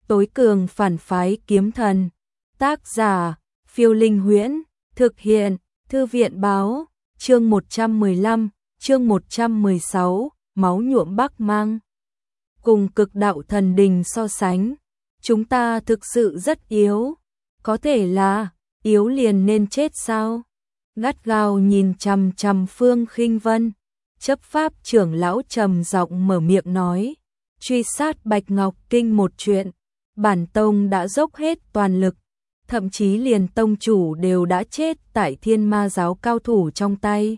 Tối cường phản phái kiếm thần. Tác giả, Phiêu Linh Huyễn. Thực hiện, Thư viện báo. Chương 115, chương 116, máu nhuộm Bắc Mang. Cùng cực đạo thần đình so sánh, chúng ta thực sự rất yếu. Có thể là, yếu liền nên chết sao? Gắt gao nhìn chằm chằm Phương Khinh Vân, chấp pháp trưởng lão trầm giọng mở miệng nói, truy sát Bạch Ngọc Kinh một chuyện, bản tông đã dốc hết toàn lực, thậm chí liền tông chủ đều đã chết tại Thiên Ma giáo cao thủ trong tay.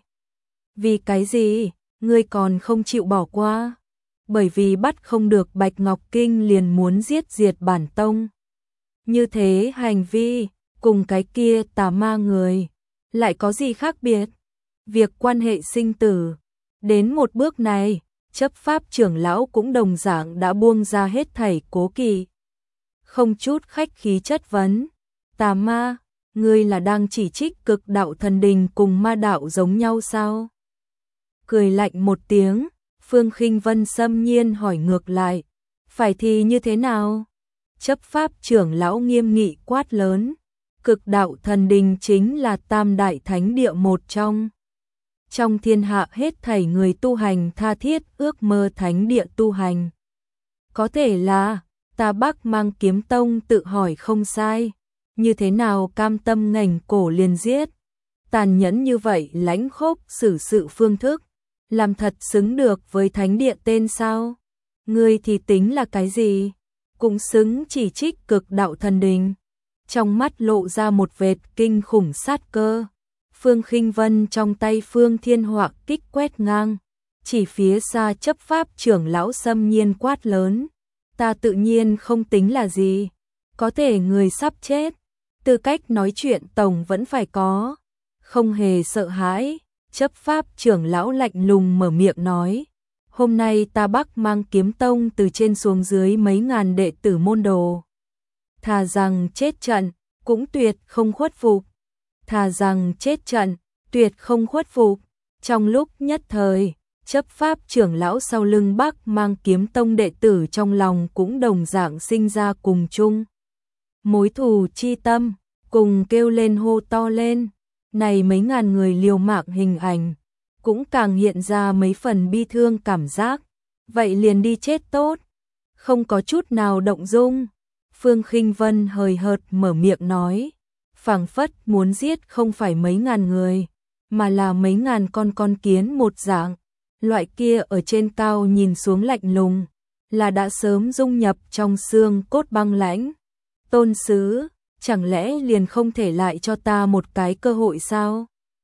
Vì cái gì, ngươi còn không chịu bỏ qua? Bởi vì bắt không được Bạch Ngọc Kinh liền muốn giết diệt bản tông. Như thế hành vi, cùng cái kia tà ma người, lại có gì khác biệt? Việc quan hệ sinh tử, đến một bước này, chấp pháp trưởng lão cũng đồng dạng đã buông ra hết thảy cố kỵ. Không chút khách khí chất vấn, tà ma, ngươi là đang chỉ trích cực đạo thần đình cùng ma đạo giống nhau sao? Cười lạnh một tiếng, Phương Khinh Vân xâm nhiên hỏi ngược lại, phải thì như thế nào? Chấp pháp trưởng lão nghiêm nghị quát lớn, cực đạo thần đình chính là tam đại thánh địa một trong. Trong thiên hạ hết thảy người tu hành tha thiết ước mơ thánh địa tu hành. Có thể là, ta Bắc Mang Kiếm Tông tự hỏi không sai, như thế nào cam tâm ngẩng cổ liền giết? Tàn nhẫn như vậy lãnh khốc xử sự phương thức, làm thật xứng được với thánh địa tên sao? Ngươi thì tính là cái gì? Cũng xứng chỉ trích cực đạo thần đình. Trong mắt lộ ra một vệt kinh khủng sát cơ. Phương Khinh Vân trong tay Phương Thiên Họa kích quét ngang, chỉ phía xa chấp pháp trưởng lão xâm nhiên quát lớn, ta tự nhiên không tính là gì, có thể người sắp chết, tư cách nói chuyện tổng vẫn phải có, không hề sợ hãi. Chấp pháp trưởng lão lạnh lùng mở miệng nói, hôm nay ta Bắc Mang Kiếm Tông từ trên xuống dưới mấy ngàn đệ tử môn đồ. Thà rằng chết trận, cũng tuyệt không khuất phục. Thà rằng chết trận, tuyệt không khuất phục. Trong lúc nhất thời, chấp pháp trưởng lão sau lưng Bắc Mang Kiếm Tông đệ tử trong lòng cũng đồng dạng sinh ra cùng chung mối thù chi tâm, cùng kêu lên hô to lên. Này mấy ngàn người liều mạng hình ảnh, cũng càng hiện ra mấy phần bi thương cảm giác. Vậy liền đi chết tốt, không có chút nào động dung. Phương Khinh Vân hời hợt mở miệng nói, phảng phất muốn giết không phải mấy ngàn người, mà là mấy ngàn con kiến một dạng. Loại kia ở trên cao nhìn xuống lạnh lùng, là đã sớm dung nhập trong xương cốt băng lãnh. Tôn sứ, chẳng lẽ liền không thể lại cho ta một cái cơ hội sao?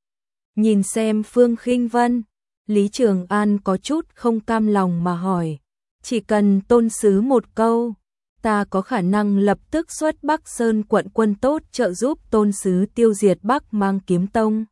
Nhìn xem Phương Khinh Vân, Lý Trường An có chút không cam lòng mà hỏi, chỉ cần tôn sứ một câu, ta có khả năng lập tức xuất Bắc Sơn quận quân tốt trợ giúp tôn sứ tiêu diệt Bắc Mang Kiếm Tông.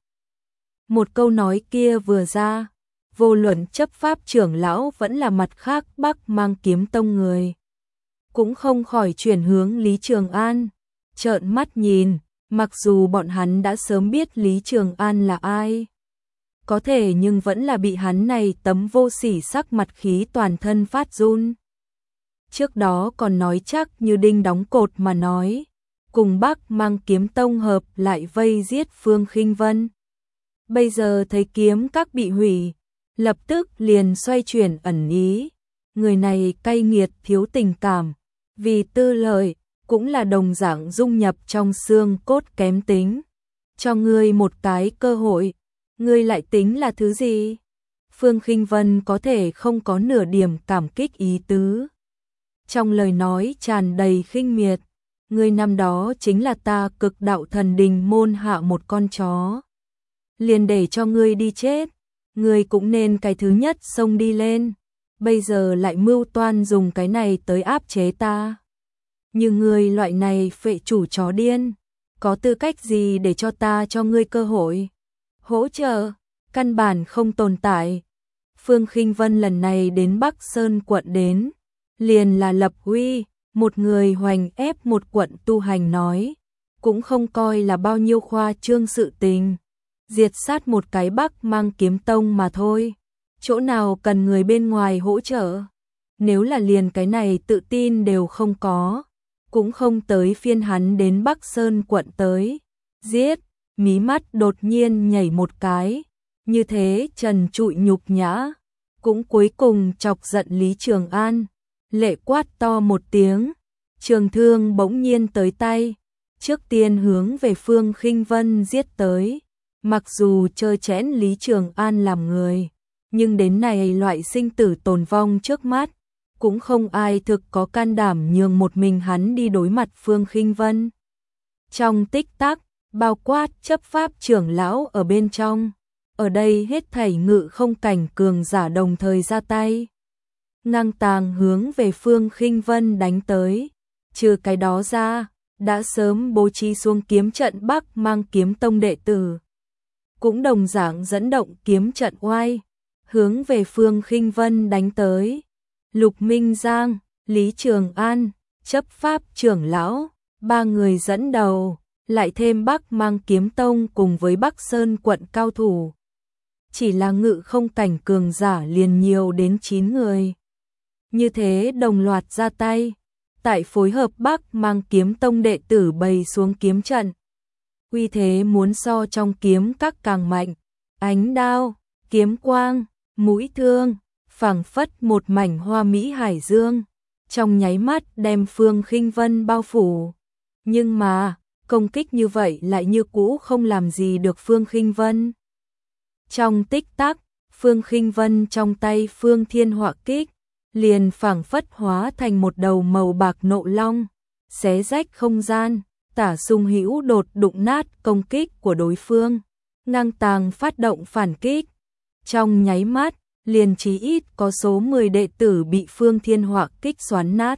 Một câu nói kia vừa ra, vô luận chấp pháp trưởng lão vẫn là mặt khác Bắc Mang Kiếm Tông người, cũng không khỏi chuyển hướng Lý Trường An. Trợn mắt nhìn, mặc dù bọn hắn đã sớm biết Lý Trường An là ai, có thể nhưng vẫn là bị hắn này tấm vô sỉ sắc mặt khí toàn thân phát run. Trước đó còn nói chắc như đinh đóng cột mà nói, cùng Bắc Mang Kiếm Tông hợp lại vây giết Phương Khinh Vân. Bây giờ thấy kiếm các bị hủy, lập tức liền xoay chuyển ẩn ý, người này cay nghiệt thiếu tình cảm, vì tư lợi, cũng là đồng dạng dung nhập trong xương cốt kém tính. Cho ngươi một cái cơ hội, ngươi lại tính là thứ gì? Phương Khinh Vân có thể không có nửa điểm cảm kích ý tứ. Trong lời nói tràn đầy khinh miệt, ngươi năm đó chính là ta cực đạo thần đình môn hạ một con chó. Liền để cho ngươi đi chết, ngươi cũng nên cái thứ nhất xông đi lên, bây giờ lại mưu toan dùng cái này tới áp chế ta. Như ngươi loại này phệ chủ chó điên, có tư cách gì để cho ta cho ngươi cơ hội? Hỗ trợ, căn bản không tồn tại. Phương Khinh Vân lần này đến Bắc Sơn quận đến, liền là lập uy, một người hoành ép một quận tu hành nói, cũng không coi là bao nhiêu khoa trương sự tình. Diệt sát một cái Bắc Mang Kiếm Tông mà thôi, chỗ nào cần người bên ngoài hỗ trợ? Nếu là liền cái này tự tin đều không có, cũng không tới phiên hắn đến Bắc Sơn quận tới. Giết, mí mắt đột nhiên nhảy một cái, như thế trần trụi nhục nhã, cũng cuối cùng chọc giận Lý Trường An. Lệ quát to một tiếng, trường thương bỗng nhiên tới tay, trước tiên hướng về Phương Khinh Vân giết tới. Mặc dù trơ chẽn Lý Trường An làm người, nhưng đến này loại sinh tử tồn vong trước mắt, cũng không ai thực có can đảm nhường một mình hắn đi đối mặt Phương Khinh Vân. Trong tích tắc, bao quát chấp pháp trưởng lão ở bên trong, ở đây hết thảy ngự không cảnh cường giả đồng thời ra tay, ngang tàng hướng về Phương Khinh Vân đánh tới. Trừ cái đó ra, đã sớm bố trí xuống kiếm trận Bắc Mang Kiếm Tông đệ tử, cũng đồng dạng dẫn động kiếm trận oai, hướng về Phương Khinh Vân đánh tới. Lục Minh Giang, Lý Trường An, chấp pháp trưởng lão, ba người dẫn đầu, lại thêm Bắc Mang Kiếm Tông cùng với Bắc Sơn quận cao thủ. Chỉ là ngự không cảnh cường giả liền nhiều đến 9 người. Như thế đồng loạt ra tay, tại phối hợp Bắc Mang Kiếm Tông đệ tử bày xuống kiếm trận. Uy thế muốn so trong kiếm các càng mạnh, ánh đao, kiếm quang, mũi thương, phảng phất một mảnh hoa mỹ hải dương, trong nháy mắt đem Phương Khinh Vân bao phủ. Nhưng mà, công kích như vậy lại như cũ không làm gì được Phương Khinh Vân. Trong tích tắc, Phương Khinh Vân trong tay Phương Thiên Họa Kích, liền phảng phất hóa thành một đầu màu bạc nộ long, xé rách không gian, tả xung hữu đột đụng nát công kích của đối phương, ngang tàng phát động phản kích. Trong nháy mắt, liền chí ít có số 10 đệ tử bị Phương Thiên Họa Kích xoắn nát,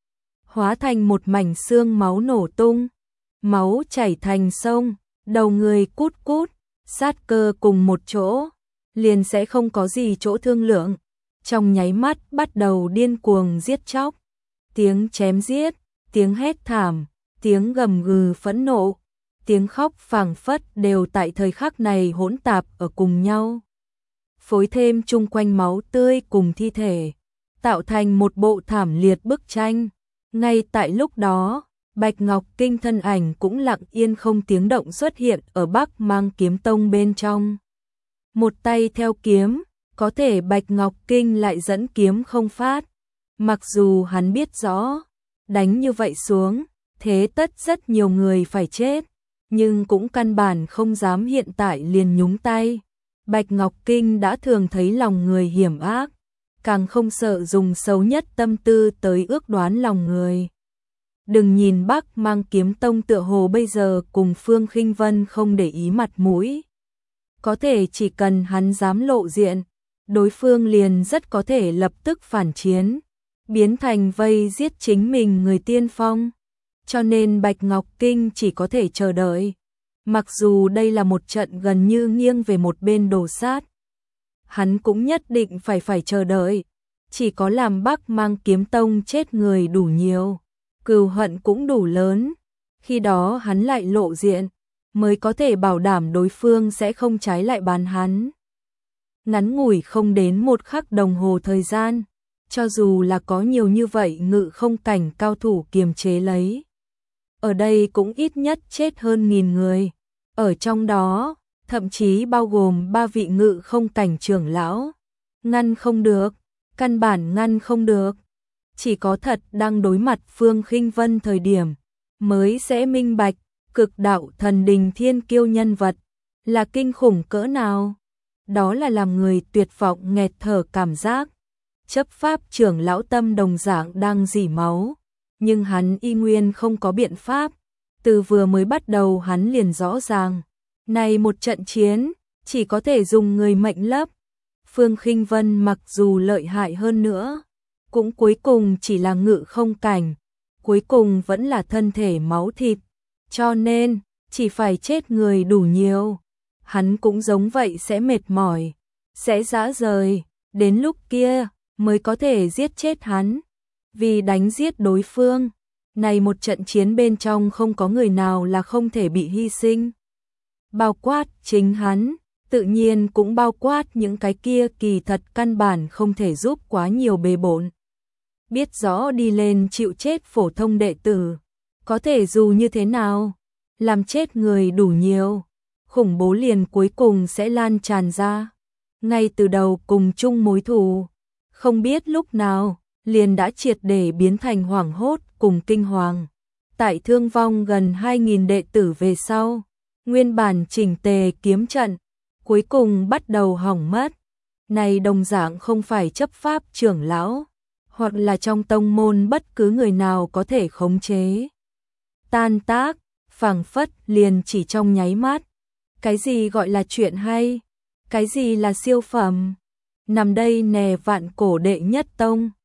hóa thành một mảnh xương máu nổ tung, máu chảy thành sông, đầu người cút cút, sát cơ cùng một chỗ, liền sẽ không có gì chỗ thương lượng. Trong nháy mắt bắt đầu điên cuồng giết chóc, tiếng chém giết, tiếng hét thảm, tiếng gầm gừ phẫn nộ, tiếng khóc phảng phất đều tại thời khắc này hỗn tạp ở cùng nhau, phối thêm chung quanh máu tươi cùng thi thể, tạo thành một bộ thảm liệt bức tranh. Ngay tại lúc đó, Bạch Ngọc Kinh thân ảnh cũng lặng yên không tiếng động xuất hiện ở Bắc Mang Kiếm Tông bên trong. Một tay theo kiếm, có thể Bạch Ngọc Kinh lại dẫn kiếm không phát. Mặc dù hắn biết rõ, đánh như vậy xuống, thế tất rất nhiều người phải chết, nhưng cũng căn bản không dám hiện tại liền nhúng tay. Bạch Ngọc Kinh đã thường thấy lòng người hiểm ác, càng không sợ dùng xấu nhất tâm tư tới ước đoán lòng người. Đừng nhìn Bắc Mang Kiếm Tông tựa hồ bây giờ cùng Phương Khinh Vân không để ý mặt mũi. Có thể chỉ cần hắn dám lộ diện, đối phương liền rất có thể lập tức phản chiến, biến thành vây giết chính mình người tiên phong. Cho nên Bạch Ngọc Kinh chỉ có thể chờ đợi. Mặc dù đây là một trận gần như nghiêng về một bên đổ sát, hắn cũng nhất định phải chờ đợi. Chỉ có làm Bắc Mang Kiếm Tông chết người đủ nhiều, cừu hận cũng đủ lớn, khi đó hắn lại lộ diện, mới có thể bảo đảm đối phương sẽ không trái lại bàn hắn. Ngắn ngủi không đến một khắc đồng hồ thời gian, cho dù là có nhiều như vậy ngự không cảnh cao thủ kiềm chế lấy, ở đây cũng ít nhất chết hơn 1000 người. Ở trong đó, thậm chí bao gồm 3 vị ngự không cảnh trưởng lão. Ngăn không được, căn bản ngăn không được. Chỉ có thật đang đối mặt Phương Khinh Vân thời điểm, mới sẽ minh bạch, cực đạo thần đình thiên kiêu nhân vật, là kinh khủng cỡ nào. Đó là làm người tuyệt vọng nghẹt thở cảm giác. Chấp pháp trưởng lão Tâm đồng dạng đang rỉ máu, nhưng hắn y nguyên không có biện pháp. Từ vừa mới bắt đầu hắn liền rõ ràng, này một trận chiến, chỉ có thể dùng người mệnh lấp. Phương Khinh Vân mặc dù lợi hại hơn nữa, cũng cuối cùng chỉ là ngự không cảnh, cuối cùng vẫn là thân thể máu thịt, cho nên, chỉ phải chết người đủ nhiều. Hắn cũng giống vậy sẽ mệt mỏi, sẽ rã rời, đến lúc kia, mới có thể giết chết hắn. Vì đánh giết đối phương, này một trận chiến bên trong không có người nào là không thể bị hy sinh. Bao quát chính hắn, tự nhiên cũng bao quát những cái kia kỳ thật căn bản không thể giúp quá nhiều bề bộn. Biết rõ đi lên chịu chết phổ thông đệ tử, Có thể dù như thế nào, làm chết người đủ nhiều, khủng bố liền cuối cùng sẽ lan tràn ra. Ngay từ đầu cùng chung mối thù, không biết lúc nào, liền đã triệt để biến thành hoảng hốt cùng kinh hoàng. Tại thương vong gần 2.000 đệ tử về sau, nguyên bản chỉnh tề kiếm trận, cuối cùng bắt đầu hỏng mất. Này đồng dạng không phải chấp pháp trưởng lão, hoặc là trong tông môn bất cứ người nào có thể khống chế. Tan tác, phảng phất liền chỉ trong nháy mắt. Cái gì gọi là chuyện hay? Cái gì là siêu phẩm? Nằm đây nè vạn cổ đệ nhất tông,